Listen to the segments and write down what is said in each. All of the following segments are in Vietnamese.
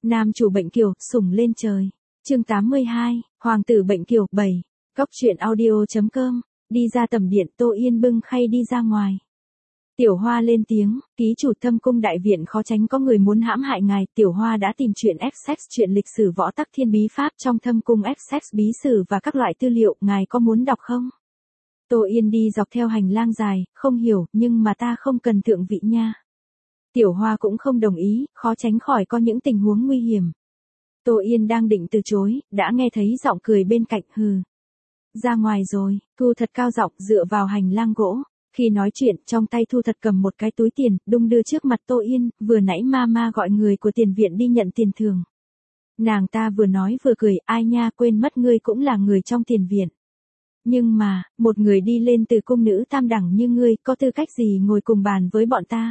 Nam chủ bệnh kiều, sủng lên trời. Chương 82, Hoàng tử bệnh kiều 7. Góc truyện audio.com. Đi ra tầm điện, Tô Yên bưng khay đi ra ngoài. Tiểu Hoa lên tiếng, ký chủ Thâm Cung đại viện khó tránh có người muốn hãm hại ngài. Tiểu Hoa đã tìm chuyện Essex, chuyện lịch sử võ tắc thiên bí pháp trong Thâm Cung Essex bí sử và các loại tư liệu, ngài có muốn đọc không? Tô Yên đi dọc theo hành lang dài, không hiểu, nhưng mà ta không cần thượng vị nha. Tiểu Hoa cũng không đồng ý, khó tránh khỏi có những tình huống nguy hiểm. Tô Yên đang định từ chối, đã nghe thấy giọng cười bên cạnh, hừ. Ra ngoài rồi, Thu Thật cao giọng dựa vào hành lang gỗ. Khi nói chuyện, trong tay Thu Thật cầm một cái túi tiền, đung đưa trước mặt Tô Yên, vừa nãy mama gọi người của tiền viện đi nhận tiền thưởng. Nàng ta vừa nói vừa cười, ai nha, quên mất ngươi cũng là người trong tiền viện. Nhưng mà, một người đi lên từ cung nữ tam đẳng như ngươi, có tư cách gì ngồi cùng bàn với bọn ta?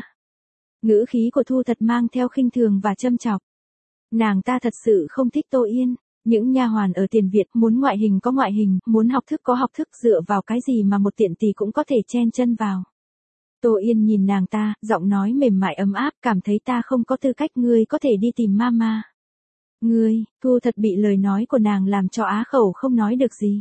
Ngữ khí của Thu Thật mang theo khinh thường và châm chọc. Nàng ta thật sự không thích Tô Yên. Những nha hoàn ở tiền viện muốn ngoại hình có ngoại hình, muốn học thức có học thức, dựa vào cái gì mà một tiện tỳ cũng có thể chen chân vào. Tô Yên nhìn nàng ta, giọng nói mềm mại ấm áp, cảm thấy ta không có tư cách, ngươi có thể đi tìm mama. Ngươi, Thu Thật bị lời nói của nàng làm cho á khẩu không nói được gì.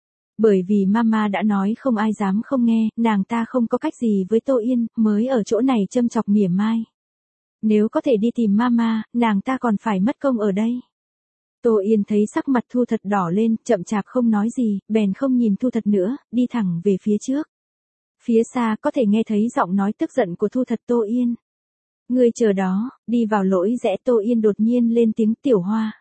Bởi vì mama đã nói không ai dám không nghe, nàng ta không có cách gì với Tô Yên, mới ở chỗ này châm chọc mỉa mai. Nếu có thể đi tìm mama, nàng ta còn phải mất công ở đây. Tô Yên thấy sắc mặt Thu Thật đỏ lên, chậm chạp không nói gì, bèn không nhìn Thu Thật nữa, đi thẳng về phía trước. Phía xa có thể nghe thấy giọng nói tức giận của Thu Thật. Tô Yên. Ngươi chờ đó, đi vào lối rẽ. Tô Yên đột nhiên lên tiếng. Tiểu Hoa.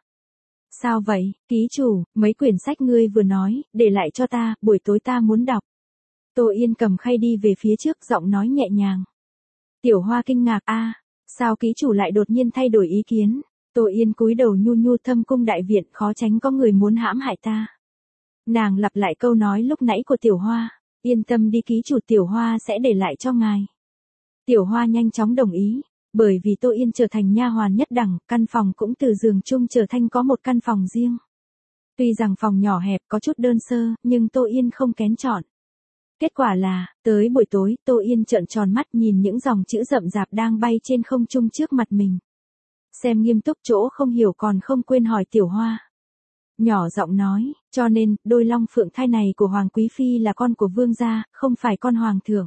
Sao vậy, ký chủ, mấy quyển sách ngươi vừa nói, để lại cho ta, buổi tối ta muốn đọc. Tô Yên cầm khay đi về phía trước, giọng nói nhẹ nhàng. Tiểu Hoa kinh ngạc, sao ký chủ lại đột nhiên thay đổi ý kiến? Tô Yên cúi đầu nhu nhu, Thâm Cung đại viện khó tránh có người muốn hãm hại ta. Nàng lặp lại câu nói lúc nãy của Tiểu Hoa. Yên tâm đi ký chủ, Tiểu Hoa sẽ để lại cho ngài. Tiểu Hoa nhanh chóng đồng ý. Bởi vì Tô Yên trở thành nha hoàn nhất đẳng, căn phòng cũng từ giường chung trở thành có một căn phòng riêng. Tuy rằng phòng nhỏ hẹp có chút đơn sơ, nhưng Tô Yên không kén chọn. Kết quả là, tới buổi tối, Tô Yên trợn tròn mắt nhìn những dòng chữ rậm rạp đang bay trên không trung trước mặt mình. Xem nghiêm túc, chỗ không hiểu còn không quên hỏi Tiểu Hoa. Nhỏ giọng nói, cho nên, đôi long phượng thai này của Hoàng Quý Phi là con của vương gia, không phải con Hoàng thượng.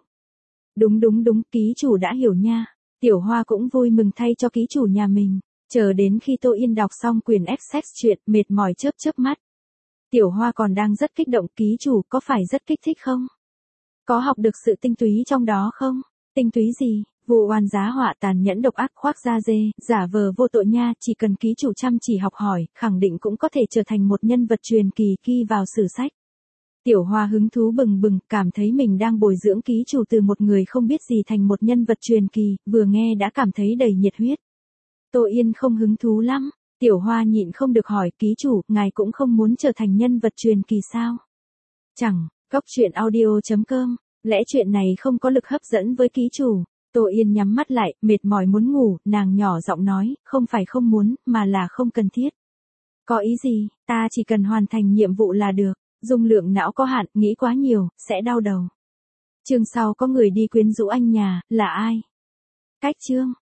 Đúng, ký chủ đã hiểu nha. Tiểu Hoa cũng vui mừng thay cho ký chủ nhà mình. Chờ đến khi Tô Yên đọc xong quyển Essex chuyện, mệt mỏi chớp chớp mắt. Tiểu Hoa còn đang rất kích động, ký chủ có phải rất kích thích không? Có học được sự tinh túy trong đó không? Tinh túy gì? Vụ oan giá họa, tàn nhẫn độc ác, khoác da dê, giả vờ vô tội nha, chỉ cần ký chủ chăm chỉ học hỏi, khẳng định cũng có thể trở thành một nhân vật truyền kỳ ghi vào sử sách. Tiểu Hoa hứng thú bừng bừng, cảm thấy mình đang bồi dưỡng ký chủ từ một người không biết gì thành một nhân vật truyền kỳ, vừa nghe đã cảm thấy đầy nhiệt huyết. Tô Yên không hứng thú lắm. Tiểu Hoa nhịn không được hỏi, ký chủ, ngài cũng không muốn trở thành nhân vật truyền kỳ sao? Chẳng, góc truyện audio.com, lẽ chuyện này không có lực hấp dẫn với ký chủ. Tô Yên nhắm mắt lại, mệt mỏi muốn ngủ, nàng nhỏ giọng nói, không phải không muốn, mà là không cần thiết. Có ý gì, ta chỉ cần hoàn thành nhiệm vụ là được. Dung lượng não có hạn, nghĩ quá nhiều, sẽ đau đầu. Chương sau có người đi quyến rũ anh nhà, là ai? Cách chương.